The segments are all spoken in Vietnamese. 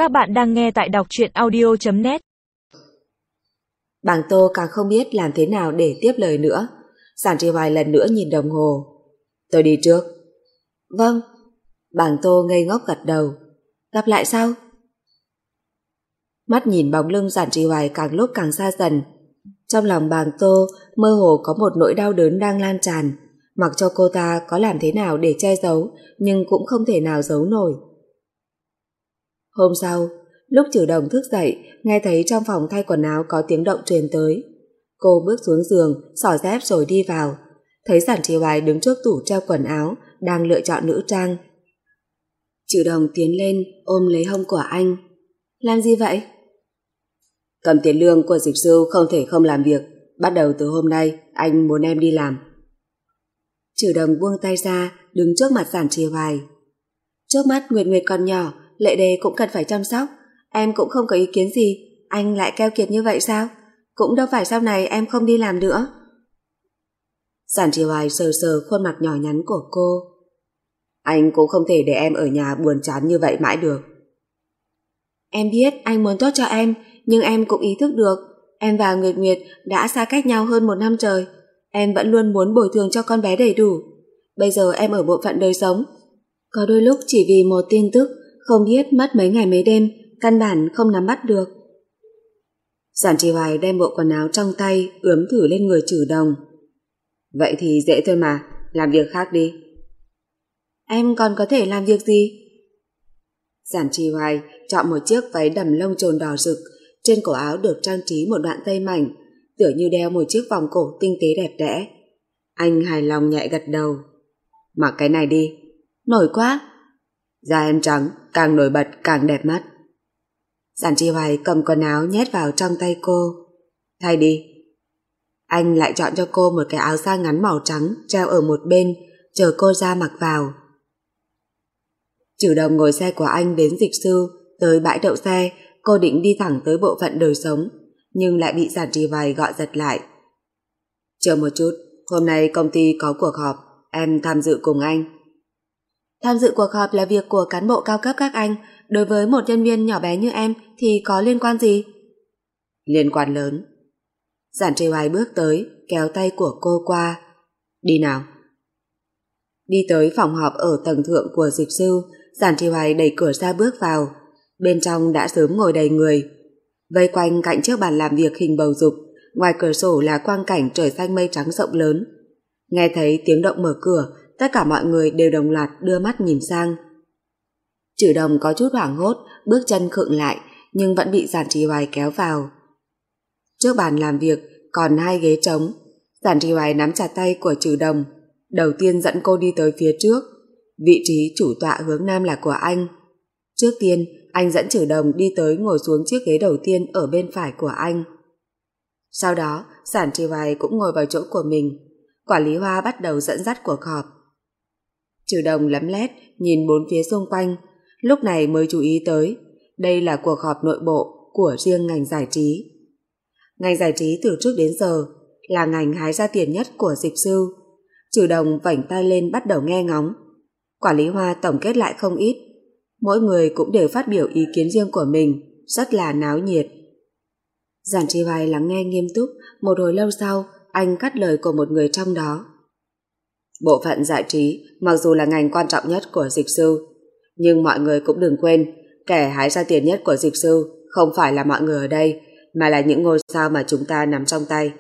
Các bạn đang nghe tại đọc truyện audio.net. Bàng Tô càng không biết làm thế nào để tiếp lời nữa. Giản Trì Hoài lần nữa nhìn đồng hồ. Tôi đi trước. Vâng. Bàng Tô ngây ngốc gật đầu. Gặp lại sau. Mắt nhìn bóng lưng Giản Trì Hoài càng lúc càng xa dần. Trong lòng Bàng Tô mơ hồ có một nỗi đau đớn đang lan tràn. Mặc cho cô ta có làm thế nào để che giấu, nhưng cũng không thể nào giấu nổi. Hôm sau, lúc Trử Đồng thức dậy, nghe thấy trong phòng thay quần áo có tiếng động truyền tới. Cô bước xuống giường, xỏ dép rồi đi vào. Thấy Giản Trì Hoài đứng trước tủ treo quần áo, đang lựa chọn nữ trang. Trử Đồng tiến lên, ôm lấy hông của anh. Làm gì vậy? Cầm tiền lương của dịch sư không thể không làm việc. Bắt đầu từ hôm nay, anh muốn em đi làm. Trử Đồng buông tay ra, đứng trước mặt Giản Trì Hoài. Trước mắt Nguyệt Nguyệt còn nhỏ, Lệ Đề cũng cần phải chăm sóc. Em cũng không có ý kiến gì. Anh lại keo kiệt như vậy sao? Cũng đâu phải sau này em không đi làm nữa. Giản Trì Hoài sờ sờ khuôn mặt nhỏ nhắn của cô. Anh cũng không thể để em ở nhà buồn chán như vậy mãi được. Em biết anh muốn tốt cho em, nhưng em cũng ý thức được em và Nguyệt Nguyệt đã xa cách nhau hơn 1 năm trời. Em vẫn luôn muốn bồi thường cho con bé đầy đủ. Bây giờ em ở bộ phận đời sống. Có đôi lúc chỉ vì một tin tức không biết mất mấy ngày mấy đêm, căn bản không nắm bắt được. Giản Trì Hoài đem bộ quần áo trong tay ướm thử lên người Trử Đồng. Vậy thì dễ thôi mà, làm việc khác đi. Em còn có thể làm việc gì? Giản Trì Hoài chọn một chiếc váy đầm lông trồn đỏ rực, trên cổ áo được trang trí một đoạn dây mảnh, tựa như đeo một chiếc vòng cổ tinh tế đẹp đẽ. Anh hài lòng nhẹ gật đầu. Mặc cái này đi. Nổi quá. Da em trắng, càng nổi bật càng đẹp mắt. Giản Trì Hoài cầm quần áo nhét vào trong tay cô. Thay đi. Anh lại chọn cho cô một cái áo da ngắn màu trắng treo ở một bên, chờ cô ra mặc vào. Trử Đồng ngồi xe của anh đến dịch sư, tới bãi đậu xe. Cô định đi thẳng tới bộ phận đời sống, nhưng lại bị Giản Trì Hoài gọi giật lại. Chờ một chút, hôm nay công ty có cuộc họp, em tham dự cùng anh. Tham dự cuộc họp là việc của cán bộ cao cấp các anh, đối với một nhân viên nhỏ bé như em thì có liên quan gì? Liên quan lớn. Giản Trì Hoài bước tới, kéo tay của cô qua. Đi nào. Đi tới phòng họp ở tầng thượng của dịch sư, Giản Trì Hoài đẩy cửa ra bước vào. Bên trong đã sớm ngồi đầy người. Vây quanh cạnh chiếc bàn làm việc hình bầu dục, ngoài cửa sổ là quang cảnh trời xanh mây trắng rộng lớn. Nghe thấy tiếng động mở cửa, tất cả mọi người đều đồng loạt đưa mắt nhìn sang. Trử Đồng có chút hoảng hốt, bước chân khựng lại, nhưng vẫn bị Giản Trì Hoài kéo vào. Trước bàn làm việc còn 2 ghế trống. Giản Trì Hoài nắm chặt tay của Trử Đồng, đầu tiên dẫn cô đi tới phía trước. Vị trí chủ tọa hướng nam là của anh. Trước tiên, anh dẫn Trử Đồng đi tới ngồi xuống chiếc ghế đầu tiên ở bên phải của anh. Sau đó, Giản Trì Hoài cũng ngồi vào chỗ của mình. Quản lý Hoa bắt đầu dẫn dắt cuộc họp. Trử Đồng lấm lét nhìn bốn phía xung quanh, lúc này mới chú ý tới đây là cuộc họp nội bộ của riêng ngành giải trí. Ngành giải trí từ trước đến giờ là ngành hái ra tiền nhất của dịch sư. Trử Đồng vảnh tay lên bắt đầu nghe ngóng. Quản lý Hoa tổng kết lại không ít, mỗi người cũng đều phát biểu ý kiến riêng của mình, rất là náo nhiệt. Giản Trì Hoài lắng nghe nghiêm túc, một hồi lâu sau, anh cắt lời của một người trong đó. Bộ phận giải trí mặc dù là ngành quan trọng nhất của dịch sư, nhưng mọi người cũng đừng quên, kẻ hái ra tiền nhất của dịch sư không phải là mọi người ở đây, mà là những ngôi sao mà chúng ta nắm trong tay.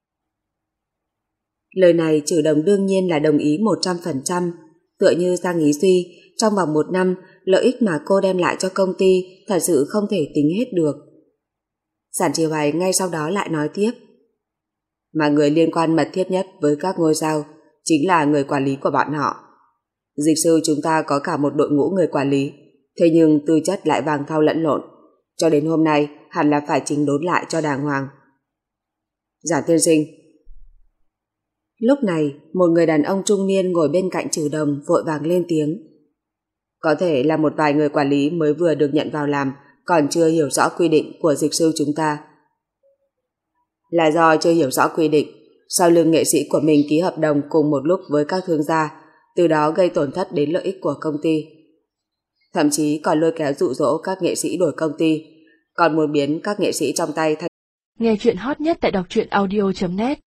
Lời này Trử Đồng đương nhiên là đồng ý 100%, tựa như Giang Ý Duy, trong vòng 1 năm, lợi ích mà cô đem lại cho công ty thật sự không thể tính hết được. Giản Trì Hoài ngay sau đó lại nói tiếp. Mà người liên quan mật thiết nhất với các ngôi sao chính là người quản lý của bọn họ. Dịch sư chúng ta có cả một đội ngũ người quản lý, thế nhưng tư chất lại vàng thau lẫn lộn. Cho đến hôm nay hẳn là phải chỉnh đốn lại cho đàng hoàng. Giản tiên sinh. Lúc này, một người đàn ông trung niên ngồi bên cạnh Trử Đồng vội vàng lên tiếng. Có thể là một vài người quản lý mới vừa được nhận vào làm, còn chưa hiểu rõ quy định của dịch sư chúng ta. Là do chưa hiểu rõ quy định, sau lưng nghệ sĩ của mình ký hợp đồng cùng một lúc với các thương gia, từ đó gây tổn thất đến lợi ích của công ty. thậm chí còn lôi kéo dụ dỗ các nghệ sĩ đổi công ty, còn muốn biến các nghệ sĩ trong tay thành. Nghe chuyện hot nhất tại đọc truyện audio.net